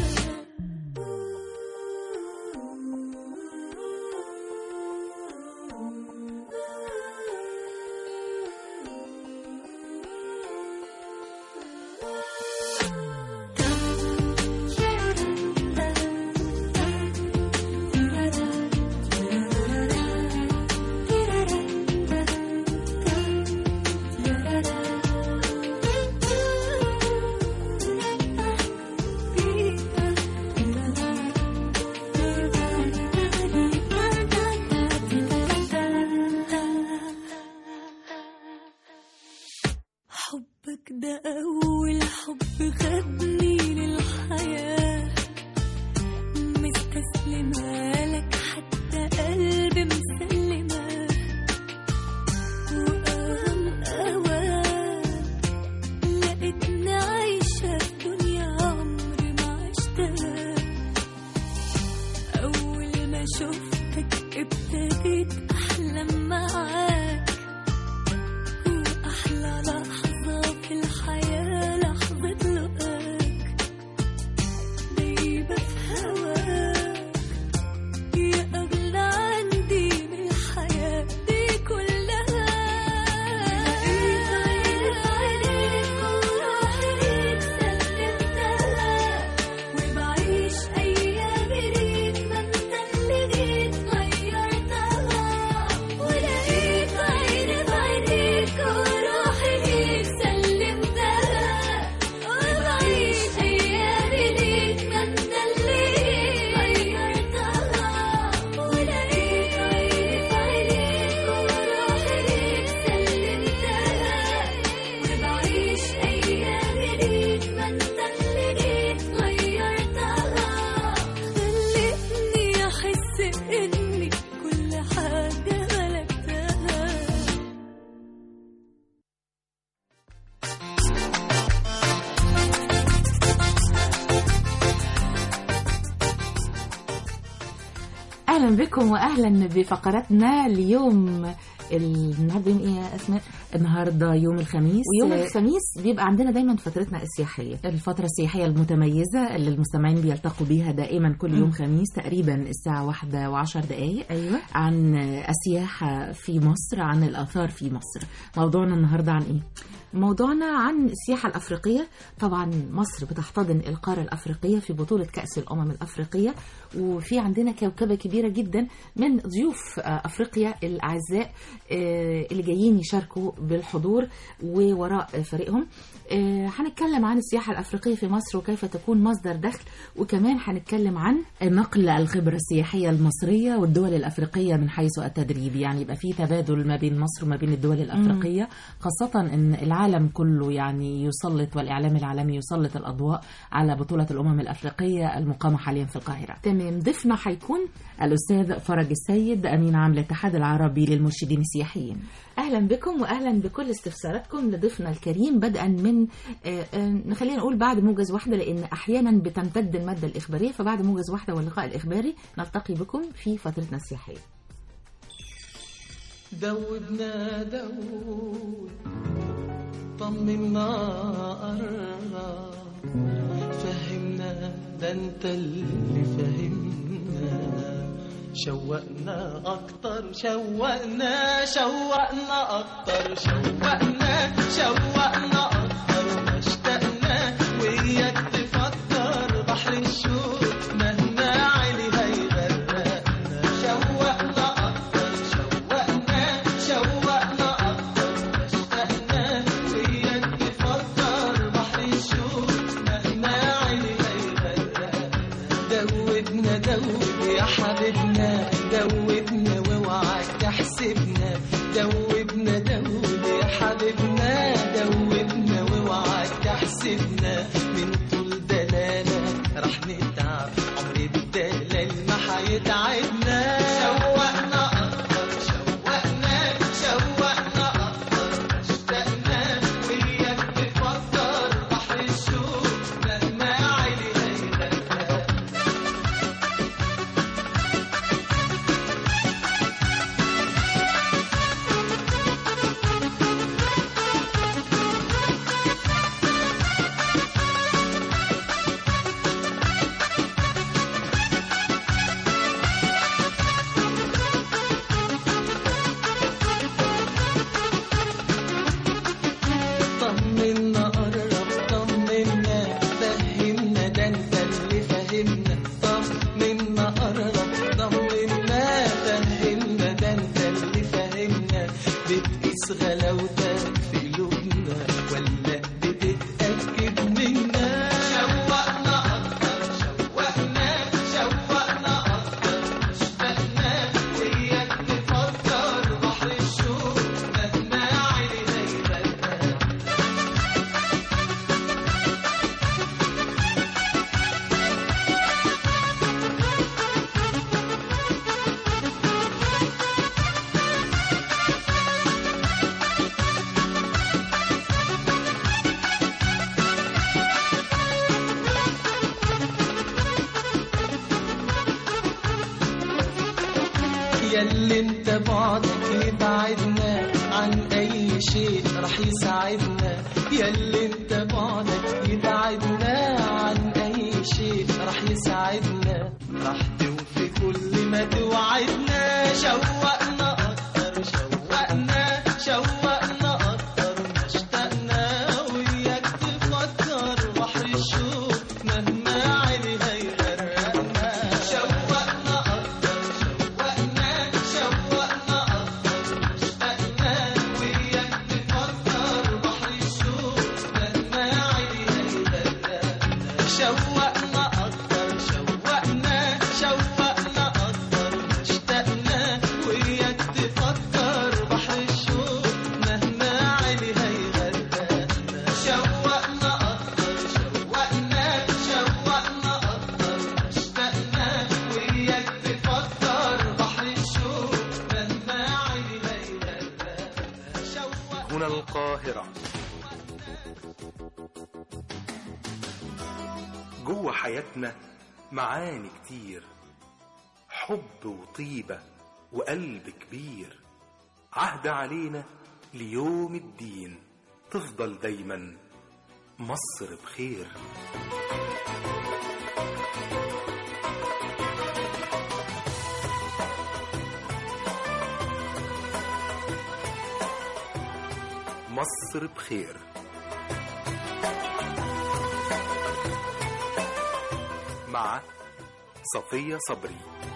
حبك ده أول حب خدني للحياة، مستسلمة لك حتى قلبي مسلمة. وأهم أوان لقيتني عايشة في دنيا عمري ما عشتها. أول ما شفتك ابتديت أحلم معاك، وأحلى لحظة في الحياة لحظة لقاك. دايبة في هواك يا أغلى عندي من الحياة دي كلها. لقيت عيني في عينيك وروحي ليك سلمتها، وبعيش أيامي ليك ما انت اللي جيت غيرتها. ولقيت عيني في عينيك وروحي ليك سلمتها، وبعيش أيامي ليك ما انت اللي جيت غيرتها. ولقيت عيني في عينيك وروحي ليك سلمتها، وبعيش أيامي ليك ما انت اللي جيت غيرتها. خلتني أحس إني كل حاجة ملكتها.
أهلا بكم وأهلا بفقرتنا اليوم النهارده يوم ايه يا اسماء؟ النهارده يوم الخميس، ويوم الخميس بيبقى عندنا دايما فترتنا السياحيه، الفتره السياحيه المتميزه اللي المستمعين بيلتقوا بيها دائما كل يوم خميس تقريبا الساعه 1:10. ايوه، عن السياحه في مصر، عن الاثار في مصر. موضوعنا النهارده عن ايه؟ موضوعنا عن السياحة الأفريقية. طبعا مصر بتحتضن القارة الأفريقية في بطولة كأس الأمم الأفريقية، وفي عندنا كوكبة كبيرة جدا من ضيوف أفريقيا الأعزاء اللي جايين يشاركوا بالحضور ووراء فريقهم. هنتكلم عن السياحة الأفريقية في مصر وكيف تكون مصدر دخل، وكمان هنتكلم عن نقل الخبرة السياحية المصرية والدول الأفريقية من حيث التدريب، يعني يبقى في تبادل ما بين مصر وما بين الدول الأفريقية، خاصة أن العالم كله يعني يسلط، والإعلام العالمي يسلط الأضواء على بطولة الأمم الأفريقية المقامة حاليا في القاهرة. تمام، ضيفنا هيكون الأستاذ فرج السيد، أمين عام الاتحاد العربي للمرشدين السياحيين. أهلا بكم وأهلا بكل استفساراتكم لضيفنا الكريم، بدءا من خلينا نقول بعد موجز واحدة، لأن أحيانا بتمتد المادة الإخبارية، فبعد موجز واحدة واللقاء الإخباري نلتقي بكم في فترتنا السياحية.
دوبنا دوب طمنا قرب فهمنا ده انت اللي فهمنا شوقنا اكتر شوقنا اكتر شوقنا اكتر ما اشتقنا وياك تفكر بحر الشوق مهما علي هيغرقنا شوقنا اكتر شوقنا اكتر ما اشتقنا وياك تفكر بحر الشوق مهما علي هيغرقنا دوبنا يا حبيبنا دوبنا واوعى تحسبنا دوبنا يا حبيبنا دوبنا واوعى تحسبنا من طول دلالة رح نتعب عمر الدلال ما حيتعبنا شوقنا اكتر اكتر اشتقنا وياك تفكر بحر الشوق مهما علي هيغرقنا طمنا قرب طمنا فهمنا ده انت اللي فهمنا طمنا قرب طمنا فهمنا ده انت اللي فهمنا بتقيس غلاوتك في قلوبنا ولا بتتأكد منا شوقنا اكتر اشتقنا وياك تفكر بحر الشوق مهما علي هيغرقنا ياللي انت بعدك يبعدنا عن اي شيء رح يساعدنا ياللي انت بعدك يبعدنا عن اي شيء رح يساعدنا رح توفي كل ما توعدنا شوقنا اكتر ما اشتقنا وياك تفكر بحر الشوق مهما علي هيغرقنا شوقنا اكتر اشتقنا وياك تفكر بحر الشوق مهما علي هيغرقنا شوقنا اكتر اشتقنا وياك تفكر بحر الشوق مهما علي هيغرقنا شوقنا اكتر اشتقنا وياك تفكر بحر الشوق مهما علي هيغرقنا
هنا القاهرة. جوه حياتنا معاني كتير، حب وطيبة وقلب كبير، عهد علينا ليوم الدين، تفضل دايما مصر بخير. مصر بخير. مع صفية صبري.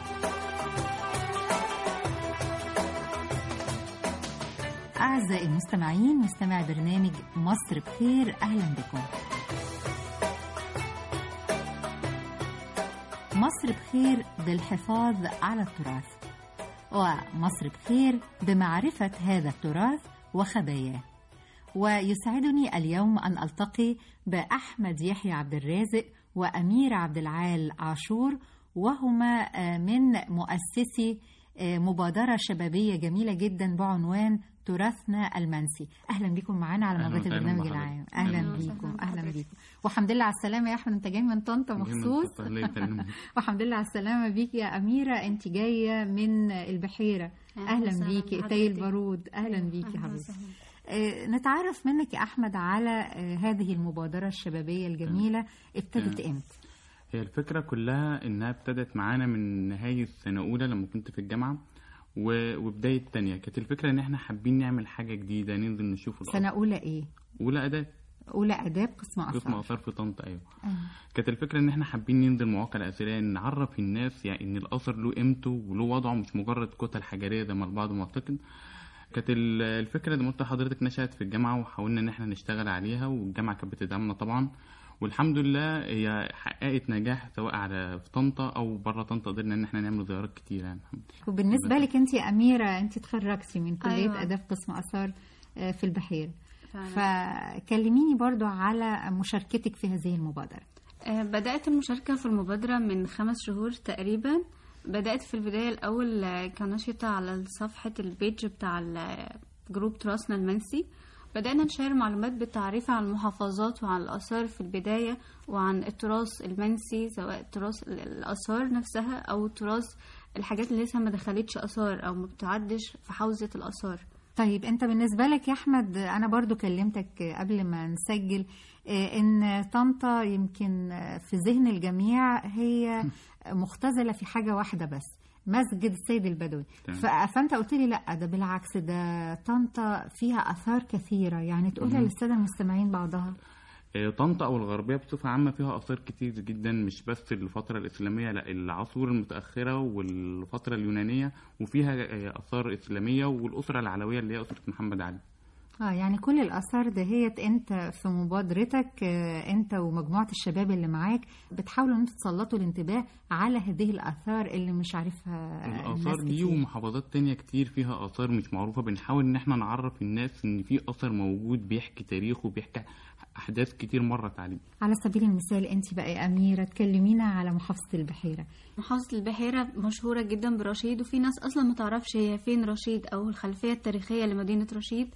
أعزائي المستمعين، مستمع برنامج مصر بخير، أهلا بكم. مصر بخير بالحفاظ على التراث، ومصر بخير بمعرفة هذا التراث وخباياه. ويسعدني اليوم أن ألتقي بأحمد يحيى عبد الرازق وأمير عبد العال عاشور، وهما من مؤسسي مبادرة شبابية جميلة جدا بعنوان تراثنا المنسي. أهلا بكم معنا على موجات البرنامج العام. أهلا بكم. أهلا بكم. وحمد لله على السلامة يا أحمد، أنت جاي من طنطا مخصوص. وحمد لله على السلامة بيك يا أميرة، أنت جاية من البحيرة. أهلا بيكي. تاي البارود. أهلا بيكي حبيبتي. نتعرف منك يا أحمد على هذه المبادرة الشبابية الجميلة، ابتدت إمتى؟
هي الفكرة كلها إنها ابتدت معانا من نهاية سنة أولى لما كنت في الجامعة وبداية تانية. كانت الفكرة إن إحنا حابين نعمل حاجة جديدة، ننزل نشوف الأرض.
سنة أولى إيه؟
أولى آداب.
أولى آداب قسم آثار.
قسم آثار في طنطا. أيوة. كانت الفكرة إن إحنا حابين ننزل مواقع أثرية، نعرف الناس يعني إن الأثر له قيمته وله وضعه، مش مجرد كتل حجرية زي ما البعض معتقد. كانت الفكرة زي ما قلت لحضرتك نشأت في الجامعة، وحاولنا إن إحنا نشتغل عليها، والجامعة كانت بتدعمنا طبعا، والحمد لله هي حققت نجاح سواء على في طنطا او بره طنطا. قدرنا ان احنا نعمل زيارات كتير يعني.
وبالنسبه لك انت يا اميره، انت اتخرجتي من كليه
أيوة.
اداب قسم اثار في البحيره، فكلميني برضو على مشاركتك في هذه المبادره.
بدأت المشاركة في المبادرة من 5 شهور تقريبا. بدأت في البداية الأول كنشطة على صفحة البيج بتاع جروب تراثنا المنسي. بدأنا نشير معلومات بالتعريف عن المحافظات وعن الآثار في البداية، وعن التراث المنسي، سواء تراث الآثار نفسها أو تراث الحاجات اللي لسه ما دخلتش آثار أو ما بتعدش في حوزة الآثار.
طيب انت بالنسبة لك يا أحمد، أنا برضو كلمتك قبل ما نسجل إن طنطا يمكن في ذهن الجميع هي مختزلة في حاجة واحدة بس، مسجد السيد البدوي. فأنت قلت لي لا، ده بالعكس، ده طنطا فيها آثار كثيرة، يعني تقولها للسادة المستمعين بعضها.
طنطا أو الغربية بصفة عامة فيها آثار كتير جدا، مش بس الفترة الإسلامية، لا العصور المتأخرة والفترة اليونانية، وفيها آثار إسلامية، والأسرة العلوية اللي هي أسرة محمد علي.
يعني كل الآثار دهيت انت في مبادرتك، انت ومجموعة الشباب اللي معاك بتحاولوا ان تسلطوا الانتباه على هذه الآثار اللي مش عارفها
الآثار دي. ومحافظات تانية كتير فيها آثار مش معروفة، بنحاول ان احنا نعرف الناس ان في أثر موجود بيحكي تاريخ وبيحكي أحداث كتير مرت عليه.
على سبيل المثال انت بقى يا أميرة تكلمينا على محافظة البحيرة.
محافظة البحيرة مشهورة جدا برشيد، وفي ناس أصلا ما تعرفش هي فين رشيد أو الخلفية التاريخية لمدينة رشيد.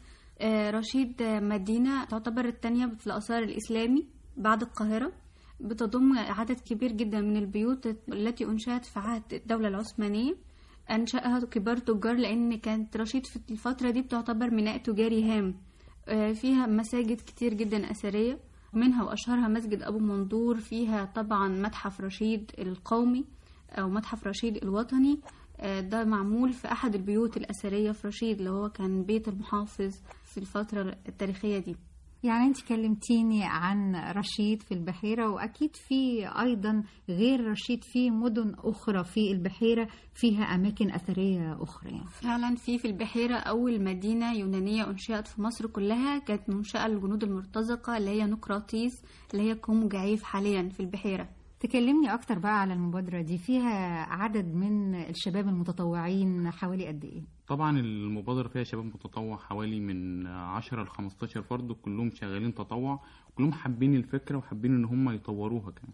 رشيد مدينة تعتبر الثانية في الآثار الإسلامي بعد القاهرة، بتضم عدد كبير جدا من البيوت التي أنشأت في عهد الدولة العثمانية. أنشأها كبار تجار، لأن كانت رشيد في الفترة دي بتعتبر ميناء تجاري هام. فيها مساجد كتير جدا أثرية، منها وأشهرها مسجد أبو منظور. فيها طبعا متحف رشيد القومي أو متحف رشيد الوطني، ده معمول في أحد البيوت الأثرية في رشيد، اللي هو كان بيت المحافظ في الفترة التاريخية دي.
يعني انت كلمتيني عن رشيد في البحيرة، وأكيد في أيضا غير رشيد في مدن أخرى في البحيرة فيها أماكن أثرية أخرى. يعني
فعلا في البحيرة أول مدينة يونانية أنشأت في مصر كلها، كانت منشأة للجنود المرتزقة اللي هي نقراطيس، اللي هي كوم جعيف حاليا في البحيرة.
تكلمني أكتر بقى على المبادرة دي، فيها عدد من الشباب المتطوعين حوالي قد إيه؟
طبعا المبادرة فيها شباب متطوع حوالي من 10 ل 15 فرد، كلهم شغالين تطوع، كلهم حابين الفكرة وحابين إن هم يطوروها كمان.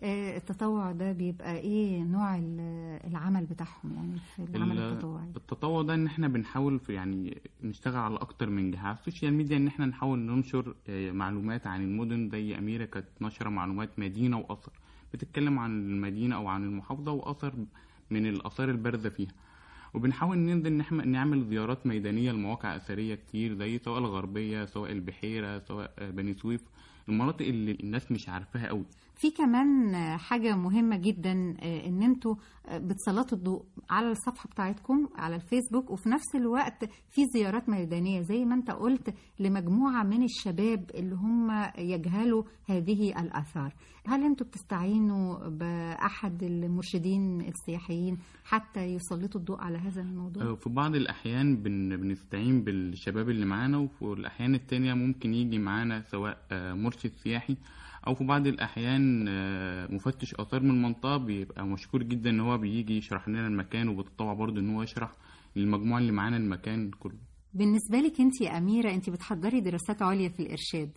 التطوع ده بيبقى إيه نوع العمل بتاعهم يعني في العمل التطوعي؟
التطوع ده إن إحنا بنحاول في يعني نشتغل على أكتر من جهة على السوشيال ميديا، إن إحنا نحاول ننشر معلومات عن المدن. زي أميرة كانت نشرة معلومات مدينة وأثر، بتتكلم عن المدينة أو عن المحافظة وأثر من الآثار البارزة فيها. وبنحاول ننزل نعمل زيارات ميدانية لمواقع أثرية كتير، زي سواء الغربية سواء البحيرة سواء بني سويف، المناطق اللي الناس مش عارفاها قوي.
في كمان حاجة مهمة جدا، ان انتوا بتسلطوا الضوء على الصفحة بتاعتكم على الفيسبوك، وفي نفس الوقت في زيارات ميدانية زي ما انت قلت لمجموعة من الشباب اللي هم يجهلوا هذه الآثار. هل انتوا بتستعينوا بأحد المرشدين السياحيين حتى يسلطوا الضوء على هذا الموضوع؟
في بعض الأحيان بنستعين بالشباب اللي معانا، وفي الأحيان التانية ممكن يجي معانا سواء مرشد سياحي أو في بعض الأحيان مفتش آثار من المنطقة، بيبقى مشكور جدا إن هو بيجي يشرح لنا المكان، وبالطبع برضه إن هو يشرح للمجموعة اللي معانا المكان كله.
بالنسبة لك أنت يا أميرة، أنت بتحضري دراسات عليا في الإرشاد،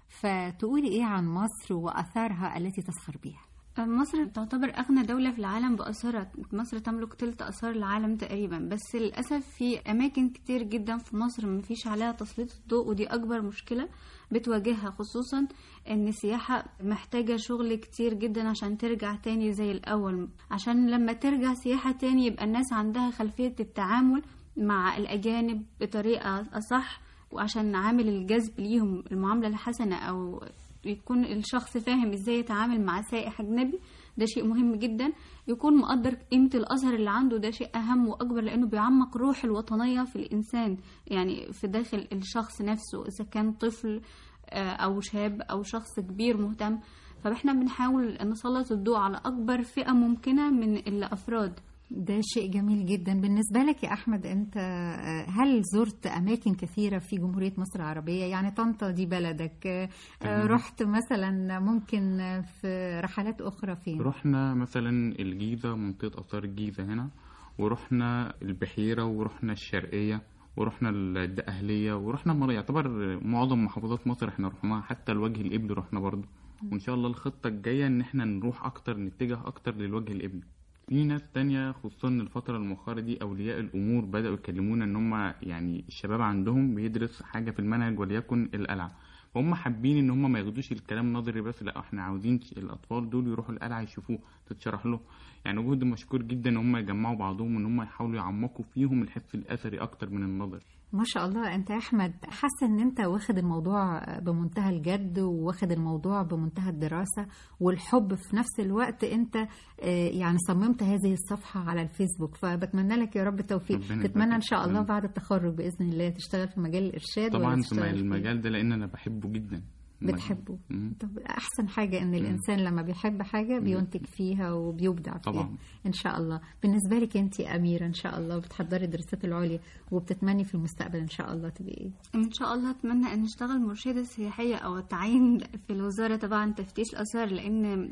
فتقولي إيه عن مصر وآثارها التي تسخر بها؟
مصر تعتبر أغنى دولة في العالم بآثارها. مصر تملك تلت آثار العالم تقريبا، بس للأسف في أماكن كتير جدا في مصر مفيش عليها تسليط الضوء، ودي أكبر مشكلة بتواجهها، خصوصا إن السياحة محتاجة شغل كتير جدا عشان ترجع تاني زي الأول، عشان لما ترجع سياحة تاني يبقى الناس عندها خلفية التعامل مع الأجانب بطريقة أصح، وعشان عامل الجذب ليهم المعاملة الحسنة، أو يكون الشخص فاهم ازاي يتعامل مع سائح اجنبي. ده شيء مهم جدا. يكون مقدر قيمة الأثر اللي عنده، ده شيء أهم وأكبر، لأنه بيعمق روح الوطنية في الإنسان، يعني في داخل الشخص نفسه، إذا كان طفل أو شاب أو شخص كبير مهتم. فإحنا بنحاول نسلط الضوء على أكبر فئة ممكنة من الأفراد.
ده شيء جميل جدا. بالنسبة لك يا أحمد، أنت هل زرت أماكن كثيرة في جمهورية مصر العربية؟ يعني طنطا دي بلدك، رحت مثلا ممكن في رحلات أخرى فين؟
رحنا مثلا الجيزة، منطقة آثار الجيزة هنا، ورحنا البحيرة، ورحنا الشرقية، ورحنا الدقهلية، ورحنا يعتبر معظم محافظات مصر احنا رحناها، حتى الوجه الإبلي رحنا برضو. وإن شاء الله الخطة الجاية إن احنا نروح أكتر، نتجه أكتر للوجه الإبلي. في ناس تانية خصوصا الفترة المؤخرة دي أولياء الأمور بدأوا يكلمونا إن هم يعني الشباب عندهم بيدرس حاجة في المنهج وليكن القلعة، فهم حابين إن هم ما ياخدوش الكلام نظري بس، لا احنا عاوزين الأطفال دول يروحوا القلعة يشوفوه، تتشرح له. يعني جهد مشكور جدا إن هم يجمعوا بعضهم وإن هم يحاولوا يعمقوا فيهم الحس الأثري أكتر من النظري.
ما شاء الله. انت يا احمد حاسه ان انت واخد الموضوع بمنتهى الجد، وواخد الموضوع بمنتهى الدراسه والحب في نفس الوقت. انت يعني صممت هذه الصفحه على الفيسبوك، فبتمنى لك يا رب التوفيق. تتمنى ان شاء الله بعد التخرج باذن الله تشتغل في مجال الارشاد.
طبعا في المجال ده لان انا بحبه جدا.
بتحبه؟ طب احسن حاجه ان الانسان لما بيحب حاجه بينتج فيها وبيبدع فيها طبعا. ان شاء الله. بالنسبه لك انت اميره، ان شاء الله بتحضري الدراسات العليا وبتتمني في المستقبل ان شاء الله تبقي ايه؟
ان شاء الله اتمنى ان اشتغل مرشده سياحيه او اتعين في الوزاره طبعا تفتيش الاثار، لان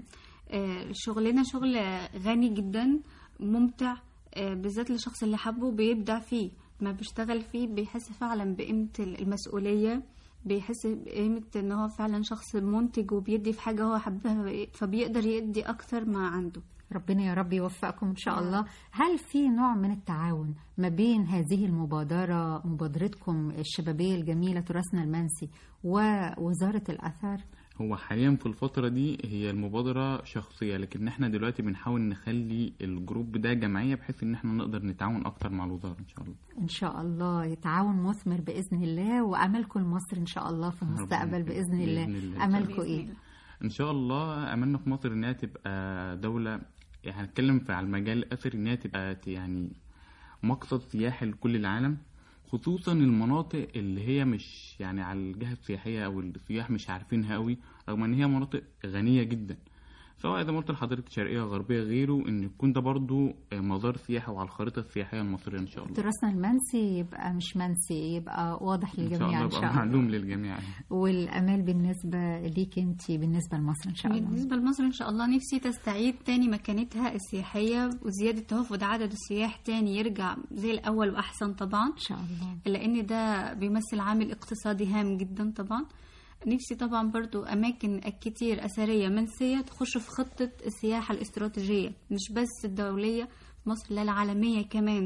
شغلنا شغل غني جدا ممتع، بالذات للشخص اللي حبه بيبدع فيه، ما بيشتغل فيه بيحس فعلا بقيمه المسؤوليه، بيحس بقيمة ان هو فعلا شخص منتج وبيدي في حاجة هو حبها، فبيقدر يدي اكتر ما عنده.
ربنا يا رب يوفقكم ان شاء الله. هل في نوع من التعاون ما بين هذه المبادرة، مبادرتكم الشبابية الجميلة تراثنا المنسي، ووزارة الآثار؟
هو حاليا في الفترة دي هي المبادرة شخصية، لكن احنا دلوقتي بنحاول نخلي الجروب ده جمعية بحيث ان احنا نقدر نتعاون اكتر مع الوزارة ان شاء الله.
ان شاء الله تعاون مثمر بإذن الله. وأملكم لمصر ان شاء الله في المستقبل بإذن الله. أملكم ايه؟
ان شاء الله املنا في مصر انها تبقى دولة، يعني هنتكلم على المجال الأثري، انها تبقى يعني مقصد سياحي لكل العالم، خصوصا المناطق اللي هي مش يعني على الجهة السياحية او السياح مش عارفينها قوي، رغم ان هي مناطق غنية جدا، سواء زي ما قلت لحضرتك شرقية غربية غيره، ان يكون ده برضو مزار سياحي وعلى الخريطة السياحية المصرية ان شاء الله.
تراثنا المنسي يبقى مش منسي، يبقى واضح للجميع ان شاء الله،
معلوم للجميع.
والامال بالنسبة ليك انت، بالنسبة لمصر ان شاء الله؟
بالنسبة لمصر ان شاء الله نفسي تستعيد تاني مكانتها السياحية، وزيادة توافد عدد السياح تاني يرجع زي الاول واحسن طبعا
ان شاء الله،
لان ده بيمثل عامل اقتصادي هام جدا طبعا. نفسي طبعا برضو أماكن كتير أثرية منسية تخش في خطة السياحة الاستراتيجية، مش بس الدولية في مصر، لا العالمية كمان.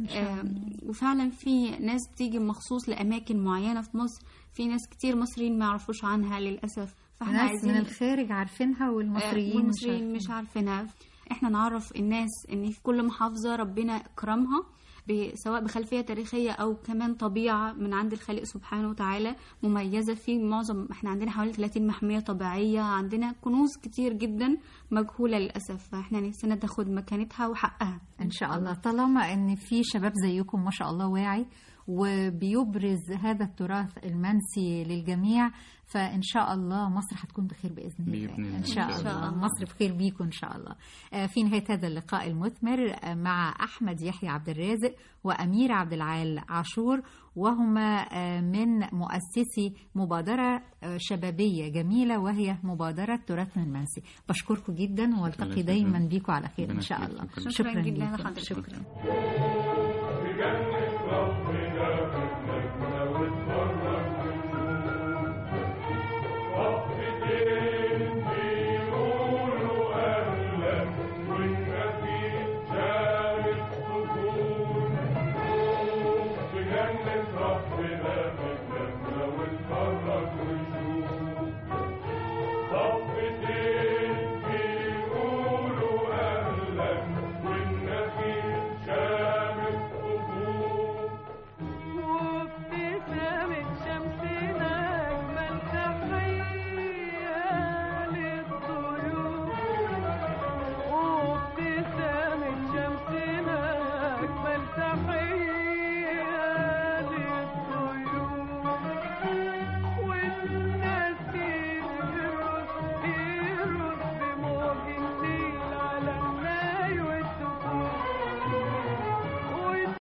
وفعلا في ناس بتيجي مخصوص لأماكن معينة في مصر، في ناس كتير مصريين ما يعرفوش عنها للأسف،
فاحنا عايزين من الخارج عارفينها والمصريين
مش عارفينها. احنا نعرف الناس ان في كل محافظة ربنا اكرمها سواء بخلفية تاريخية أو كمان طبيعة من عند الخالق سبحانه وتعالى مميزة. في معظم احنا عندنا حوالي 30 محمية طبيعية، عندنا كنوز كتير جدا مجهولة للأسف، فاحنا نفسنا تاخد مكانتها وحقها
إن شاء الله. طالما إن في شباب زيكم ما شاء الله واعي وبيبرز هذا التراث المنسي للجميع، فإن شاء الله مصر هتكون بخير بإذن الله. إن شاء الله مصر بخير بيكم إن شاء الله. في نهاية هذا اللقاء المثمر مع أحمد يحيى عبد الرازق وأمير عبد العال عاشور، وهما من مؤسسي مبادرة شبابية جميلة وهي مبادرة تراثنا المنسي. بشكركم جدا والتقي دايما بيكم على خير إن شاء الله.
شكرا جدا لحضرتك.
شكرا.